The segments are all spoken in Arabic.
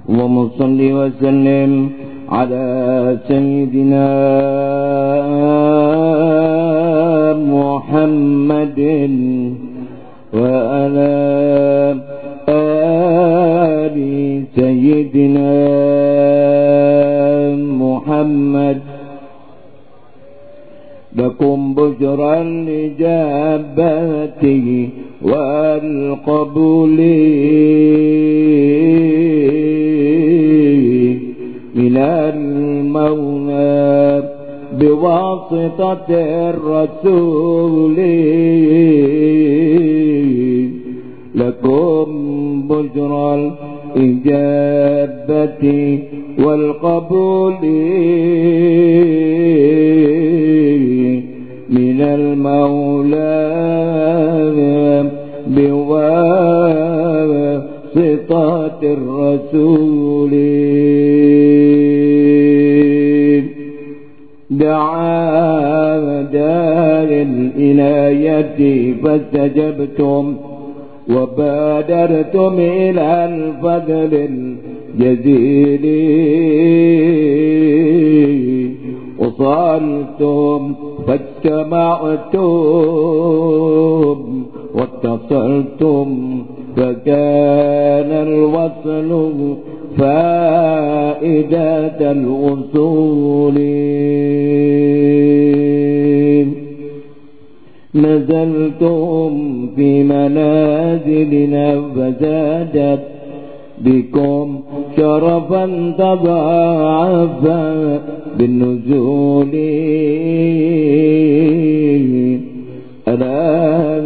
اللهم صل وسلم على سيدنا محمد وعلى آل سيدنا محمد. لكم بشرى الإجابة والقبول من المولى بواسطة الرسول. لكم بشرى الإجابة والقبول من المولى بواسطة الرسول. دعا دار الإناية فاستجبتم وبادرتم إلى الفضل الجزيل. وصلتم فاجتمعتم واتصلتم فكان الوصل فائدة الوصول. نزلتم في منازلنا فزادت بكم شرفا تضاعفا بالنزول. ألا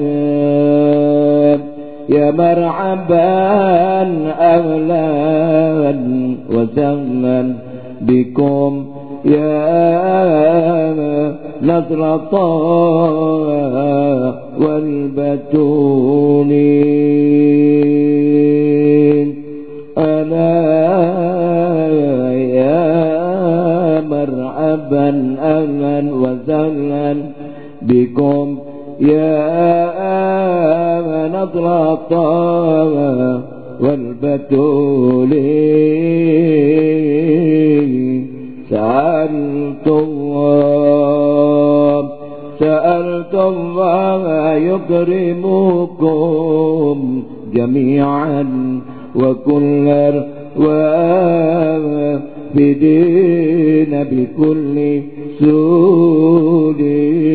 يا مرحبا أهلا وسهلا بكم يا نصر طه والبتول. ألا يا مرحبا أهلا وسهلا بكم يا نصر طه والبتول. سألت الله يكرمكم جميعا وكل وافدين بكل سود.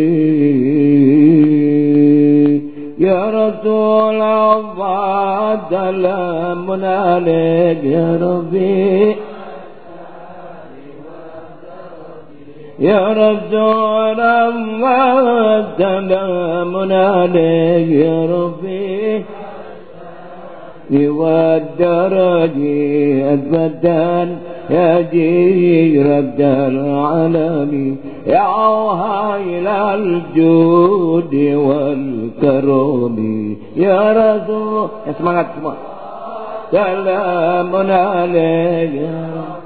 يا رسول الله سلام عليك يا ربي. يا رسول الله سلام عليك يا ربي. والدرج أثبتان يا جيرة العالمين يا هايل الجود والكرم. يا رسول semangat semua. سلام عليك يا رب.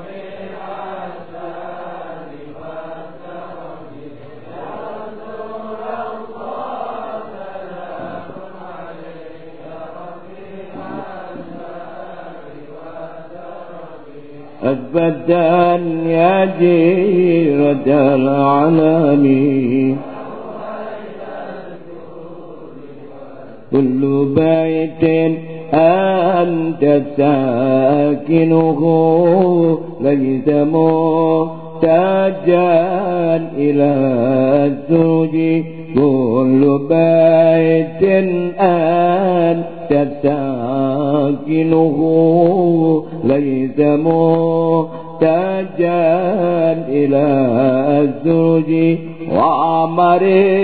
أثبتا يا جيرة العالمين كل بيت أنت ساكنه ليس محتاجا إلى الزوج. كل بيت أنت ساكنه ليس محتاجا إلى الزوج. وعمر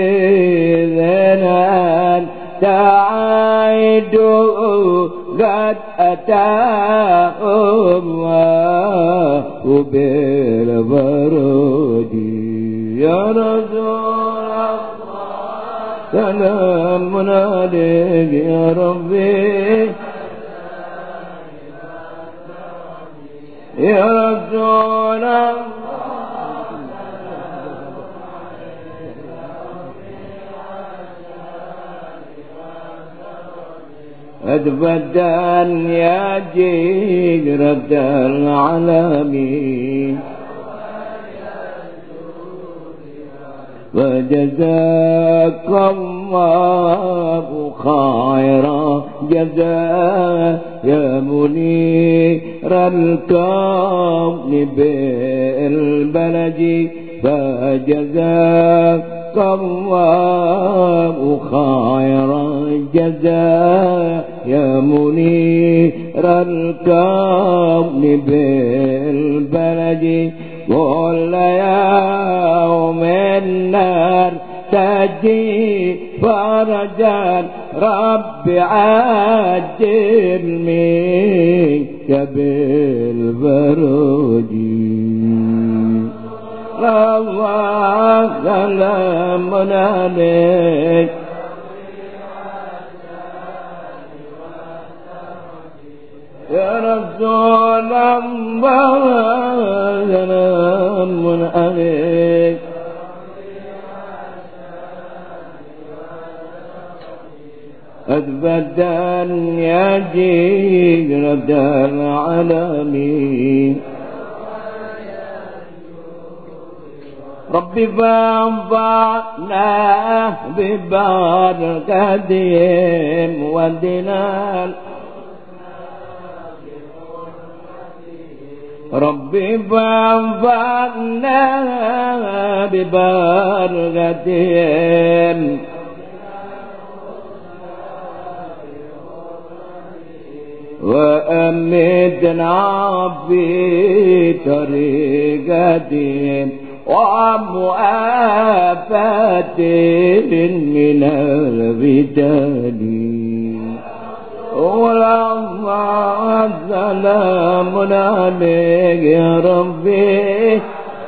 ذنان تعيد قد أتاه الله بالبرد. يا رسول الله سلام عليك يا ربي. يا رسول الله أتبدا يجيك رب العالمين وجزاك الله خير جزاء يا منير الكون بالبلد فجزاك الله خير جزاء يا منير الكون بالبلد كل يوم النار تجي فرجا رب عجل منك بالفرج الله سلام عليك يا رسول الله سلام عليك أتبدا يجيك رب العالمين ربي فانفعنا ببركتهم ودنا ربي فانفعنا ببركتهم وأمتنا في طريقتهم ومؤافاة من الفتن والله سلام عليك يا ربي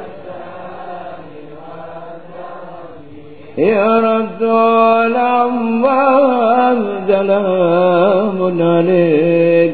يا رسول الله سلام عليك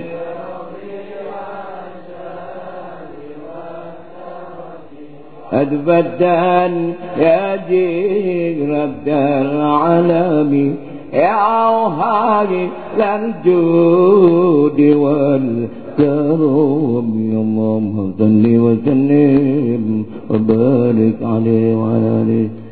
أتبدا يجيك رب العالمين يا هادي للجود والكرم اللهم صل وسلم وبارك عليه وعلى آله